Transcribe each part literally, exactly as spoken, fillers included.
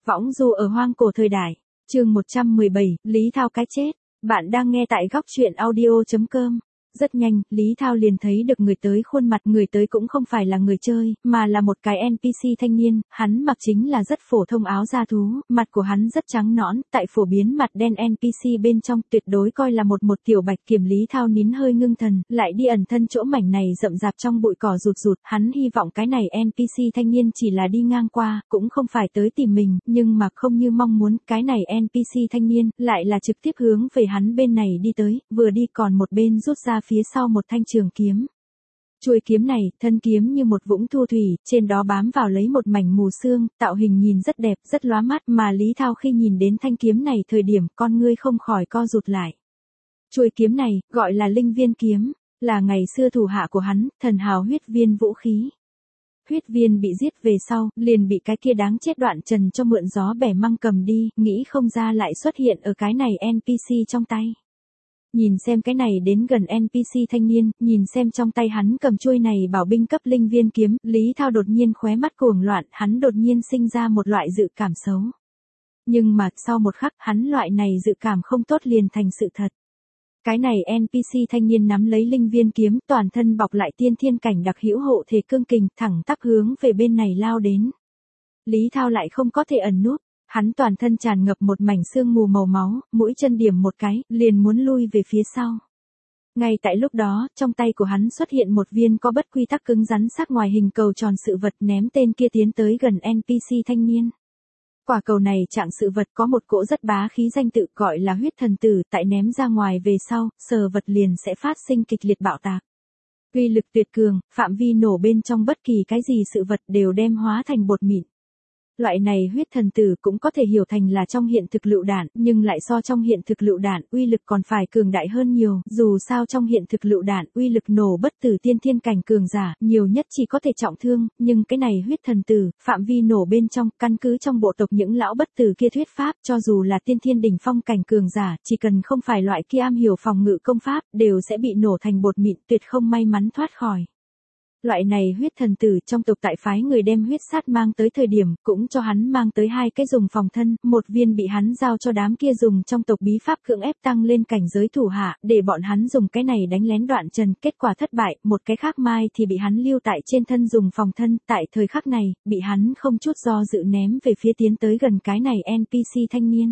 Võng du ở hoang cổ thời đại. Chương một trăm mười bảy, Lý Thao cái chết. Bạn đang nghe tại góc truyện audio chấm com. Rất nhanh, Lý Thao liền thấy được người tới khuôn mặt, người tới cũng không phải là người chơi, mà là một cái en pê xê thanh niên, hắn mặc chính là rất phổ thông áo da thú, mặt của hắn rất trắng nõn, tại phổ biến mặt đen en pê xê bên trong tuyệt đối coi là một một tiểu bạch kiểm. Lý Thao nín hơi ngưng thần, lại đi ẩn thân chỗ mảnh này rậm rạp trong bụi cỏ rụt rụt, hắn hy vọng cái này en pê xê thanh niên chỉ là đi ngang qua, cũng không phải tới tìm mình, nhưng mà không như mong muốn, cái này en pê xê thanh niên, lại là trực tiếp hướng về hắn bên này đi tới, vừa đi còn một bên rút ra phía sau một thanh trường kiếm. Chuôi kiếm này, thân kiếm như một vũng thu thủy, trên đó bám vào lấy một mảnh mù sương, tạo hình nhìn rất đẹp, rất lóa mắt, mà Lý Thao khi nhìn đến thanh kiếm này thời điểm, con ngươi không khỏi co rụt lại. Chuôi kiếm này, gọi là Linh Viên kiếm, là ngày xưa thủ hạ của hắn, thần hào huyết viên vũ khí. Huyết viên bị giết về sau, liền bị cái kia đáng chết Đoạn Trần cho mượn gió bẻ măng cầm đi, nghĩ không ra lại xuất hiện ở cái này en pê xê trong tay. Nhìn xem cái này đến gần en pê xê thanh niên, nhìn xem trong tay hắn cầm chuôi này bảo binh cấp linh viên kiếm, Lý Thao đột nhiên khóe mắt cuồng loạn, hắn đột nhiên sinh ra một loại dự cảm xấu. Nhưng mà, sau một khắc, hắn loại này dự cảm không tốt liền thành sự thật. Cái này en pê xê thanh niên nắm lấy linh viên kiếm, toàn thân bọc lại tiên thiên cảnh đặc hữu hộ thể cương kình, thẳng tắp hướng về bên này lao đến. Lý Thao lại không có thể ẩn núp. Hắn toàn thân tràn ngập một mảnh sương mù màu máu, mũi chân điểm một cái, liền muốn lui về phía sau. Ngay tại lúc đó, trong tay của hắn xuất hiện một viên có bất quy tắc cứng rắn sắc ngoài hình cầu tròn sự vật, ném tên kia tiến tới gần en pê xê thanh niên. Quả cầu này trạng sự vật có một cỗ rất bá khí danh tự gọi là huyết thần tử, tại ném ra ngoài về sau, sờ vật liền sẽ phát sinh kịch liệt bạo tạc. Uy lực tuyệt cường, phạm vi nổ bên trong bất kỳ cái gì sự vật đều đem hóa thành bột mịn. Loại này huyết thần tử cũng có thể hiểu thành là trong hiện thực lựu đạn, nhưng lại so trong hiện thực lựu đạn uy lực còn phải cường đại hơn nhiều, dù sao trong hiện thực lựu đạn uy lực nổ bất tử tiên thiên cảnh cường giả, nhiều nhất chỉ có thể trọng thương, nhưng cái này huyết thần tử, phạm vi nổ bên trong, căn cứ trong bộ tộc những lão bất tử kia thuyết pháp, cho dù là tiên thiên đỉnh phong cảnh cường giả, chỉ cần không phải loại kia am hiểu phòng ngự công pháp, đều sẽ bị nổ thành bột mịn, tuyệt không may mắn thoát khỏi. Loại này huyết thần tử trong tộc tại phái người đem huyết sát mang tới thời điểm, cũng cho hắn mang tới hai cái dùng phòng thân, một viên bị hắn giao cho đám kia dùng trong tộc bí pháp cưỡng ép tăng lên cảnh giới thủ hạ, để bọn hắn dùng cái này đánh lén Đoạn Trần, kết quả thất bại, một cái khác mai thì bị hắn lưu tại trên thân dùng phòng thân, tại thời khắc này, bị hắn không chút do dự ném về phía tiến tới gần cái này en pê xê thanh niên.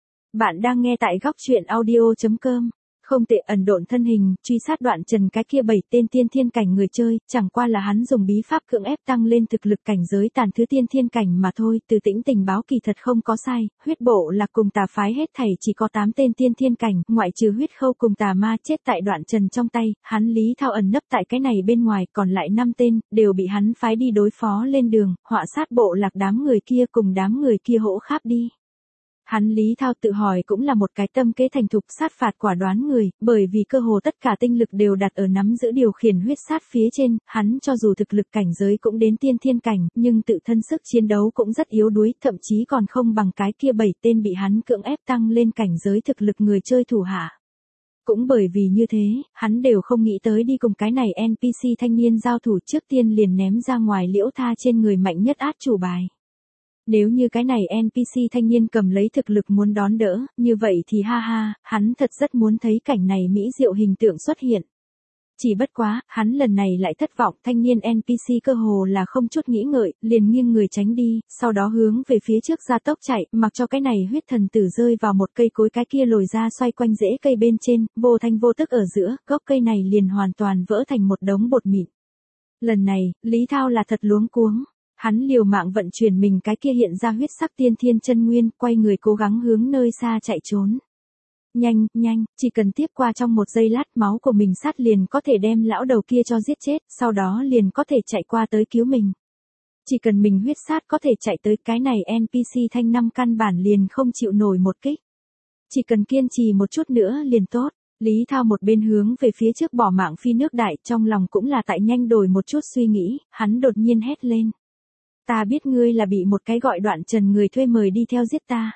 Bạn đang nghe tại góc truyện audio chấm com. Không tệ, ẩn độn thân hình, truy sát Đoạn Trần cái kia bảy tên tiên thiên cảnh người chơi, chẳng qua là hắn dùng bí pháp cưỡng ép tăng lên thực lực cảnh giới tàn thứ tiên thiên cảnh mà thôi, từ tĩnh tình báo kỳ thật không có sai, huyết bộ là cùng tà phái hết thảy chỉ có tám tên tiên thiên cảnh, ngoại trừ huyết khâu cùng tà ma chết tại Đoạn Trần trong tay, hắn Lý Thao ẩn nấp tại cái này bên ngoài, còn lại năm tên, đều bị hắn phái đi đối phó lên đường, họa sát bộ lạc đám người kia cùng đám người kia hỗ kháp đi. Hắn Lý Thao tự hỏi cũng là một cái tâm kế thành thục sát phạt quả đoán người, bởi vì cơ hồ tất cả tinh lực đều đặt ở nắm giữ điều khiển huyết sát phía trên, hắn cho dù thực lực cảnh giới cũng đến tiên thiên cảnh, nhưng tự thân sức chiến đấu cũng rất yếu đuối, thậm chí còn không bằng cái kia bảy tên bị hắn cưỡng ép tăng lên cảnh giới thực lực người chơi thủ hạ. Cũng bởi vì như thế, hắn đều không nghĩ tới đi cùng cái này en pê xê thanh niên giao thủ, trước tiên liền ném ra ngoài Liễu Tha trên người mạnh nhất át chủ bài. Nếu như cái này en pê xê thanh niên cầm lấy thực lực muốn đón đỡ, như vậy thì ha ha, hắn thật rất muốn thấy cảnh này mỹ diệu hình tượng xuất hiện. Chỉ bất quá, hắn lần này lại thất vọng, thanh niên en pê xê cơ hồ là không chút nghĩ ngợi, liền nghiêng người tránh đi, sau đó hướng về phía trước ra tốc chạy, mặc cho cái này huyết thần tử rơi vào một cây cối cái kia lồi ra xoay quanh rễ cây bên trên, vô thanh vô tức ở giữa, gốc cây này liền hoàn toàn vỡ thành một đống bột mịn. Lần này, Lý Thao là thật luống cuống. Hắn liều mạng vận chuyển mình cái kia hiện ra huyết sắc tiên thiên chân nguyên, quay người cố gắng hướng nơi xa chạy trốn. Nhanh, nhanh, chỉ cần tiếp qua trong một giây lát máu của mình sát liền có thể đem lão đầu kia cho giết chết, sau đó liền có thể chạy qua tới cứu mình. Chỉ cần mình huyết sát có thể chạy tới cái này en pê xê thanh năm căn bản liền không chịu nổi một kích. Chỉ cần kiên trì một chút nữa liền tốt. Lý Thao một bên hướng về phía trước bỏ mạng phi nước đại, trong lòng cũng là tại nhanh đổi một chút suy nghĩ, hắn đột nhiên hét lên. Ta biết ngươi là bị một cái gọi Đoạn Trần người thuê mời đi theo giết ta.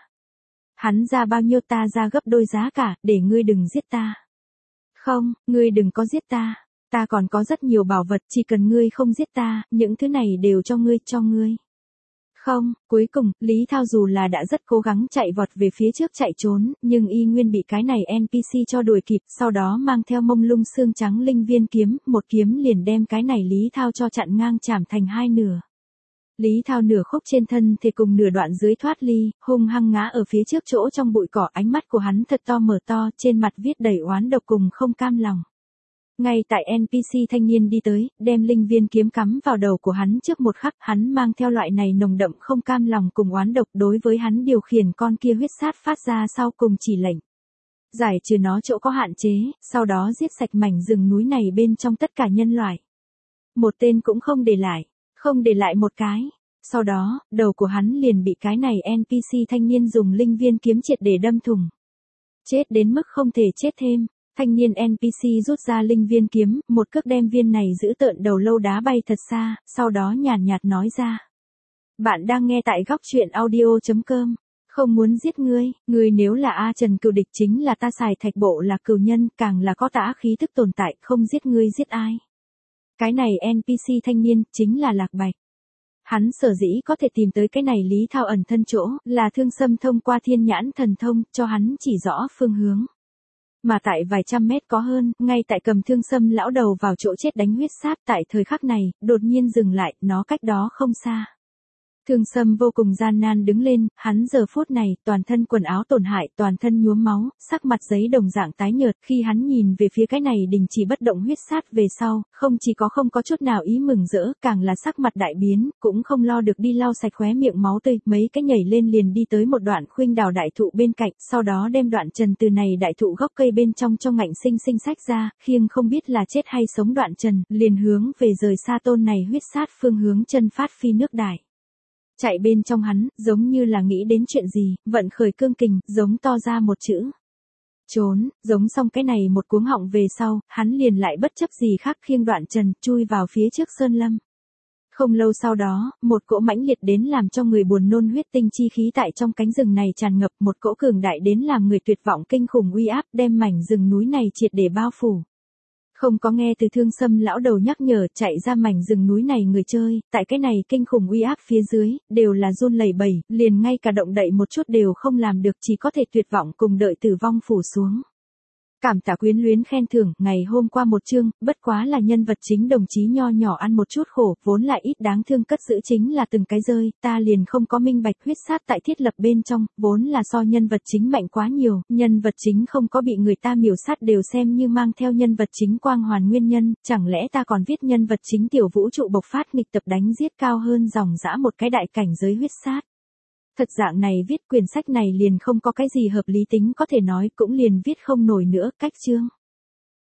Hắn ra bao nhiêu ta ra gấp đôi giá cả, để ngươi đừng giết ta. Không, ngươi đừng có giết ta. Ta còn có rất nhiều bảo vật, chỉ cần ngươi không giết ta, những thứ này đều cho ngươi, cho ngươi. Không, cuối cùng, Lý Thao dù là đã rất cố gắng chạy vọt về phía trước chạy trốn, nhưng y nguyên bị cái này en pê xê cho đuổi kịp, sau đó mang theo mông lung xương trắng linh viên kiếm, một kiếm liền đem cái này Lý Thao cho chặn ngang chảm thành hai nửa. Lý Thao nửa khúc trên thân thì cùng nửa đoạn dưới thoát ly, hung hăng ngã ở phía trước chỗ trong bụi cỏ, ánh mắt của hắn thật to mở to, trên mặt viết đầy oán độc cùng không cam lòng. Ngay tại en pê xê thanh niên đi tới, đem linh viên kiếm cắm vào đầu của hắn trước một khắc, hắn mang theo loại này nồng đậm không cam lòng cùng oán độc đối với hắn điều khiển con kia huyết sát phát ra sau cùng chỉ lệnh. Giải trừ nó chỗ có hạn chế, sau đó giết sạch mảnh rừng núi này bên trong tất cả nhân loại. Một tên cũng không để lại, không để lại một cái. Sau đó, đầu của hắn liền bị cái này en pê xê thanh niên dùng linh viên kiếm triệt để đâm thủng. Chết đến mức không thể chết thêm. Thanh niên en pê xê rút ra linh viên kiếm, một cước đem viên này giữ tợn đầu lâu đá bay thật xa, sau đó nhàn nhạt nói ra. Bạn đang nghe tại góc truyện audio chấm com. Không muốn giết ngươi, ngươi nếu là A Trần cừu địch chính là ta xài thạch bộ là cừu nhân, càng là có tả khí thức tồn tại, không giết ngươi giết ai. Cái này en pê xê thanh niên, chính là Lạc Bạch. Hắn sở dĩ có thể tìm tới cái này Lý Thao ẩn thân chỗ, là Thương Sâm thông qua thiên nhãn thần thông, cho hắn chỉ rõ phương hướng. Mà tại vài trăm mét có hơn, ngay tại cầm Thương Sâm lão đầu vào chỗ chết đánh huyết sát tại thời khắc này, đột nhiên dừng lại, nó cách đó không xa. Thương Sâm vô cùng gian nan đứng lên, hắn giờ phút này, toàn thân quần áo tổn hại, toàn thân nhuốm máu, sắc mặt giấy đồng dạng tái nhợt, khi hắn nhìn về phía cái này đình chỉ bất động huyết sát về sau, không chỉ có không có chút nào ý mừng rỡ, càng là sắc mặt đại biến, cũng không lo được đi lau sạch khóe miệng máu tươi, mấy cái nhảy lên liền đi tới một đoạn khuynh đào đại thụ bên cạnh, sau đó đem đoạn trần từ này đại thụ gốc cây bên trong cho ngạnh sinh sinh sách ra, khiêng không biết là chết hay sống đoạn trần, liền hướng về rời xa tôn này huyết sát phương hướng chân phát phi nước đại. Chạy bên trong hắn, giống như là nghĩ đến chuyện gì, vận khởi cương kình, giống to ra một chữ. Trốn, giống xong cái này một cuống họng về sau, hắn liền lại bất chấp gì khác khiêng đoạn trần, chui vào phía trước sơn lâm. Không lâu sau đó, một cỗ mãnh liệt đến làm cho người buồn nôn huyết tinh chi khí tại trong cánh rừng này tràn ngập, một cỗ cường đại đến làm người tuyệt vọng kinh khủng uy áp đem mảnh rừng núi này triệt để bao phủ. Không có nghe từ Thương Sâm lão đầu nhắc nhở chạy ra mảnh rừng núi này người chơi, tại cái này kinh khủng uy áp phía dưới, đều là run lẩy bẩy, liền ngay cả động đậy một chút đều không làm được, chỉ có thể tuyệt vọng cùng đợi tử vong phủ xuống. Cảm tạ quyến luyến khen thưởng, ngày hôm qua một chương, bất quá là nhân vật chính đồng chí nho nhỏ ăn một chút khổ, vốn là ít đáng thương cất giữ chính là từng cái rơi, ta liền không có minh bạch huyết sát tại thiết lập bên trong, vốn là so nhân vật chính mạnh quá nhiều, nhân vật chính không có bị người ta miểu sát đều xem như mang theo nhân vật chính quang hoàn nguyên nhân, chẳng lẽ ta còn viết nhân vật chính tiểu vũ trụ bộc phát nghịch tập đánh giết cao hơn dòng dã một cái đại cảnh giới huyết sát. Thật dạng này viết quyển sách này liền không có cái gì hợp lý tính có thể nói cũng liền viết không nổi nữa, cách chương.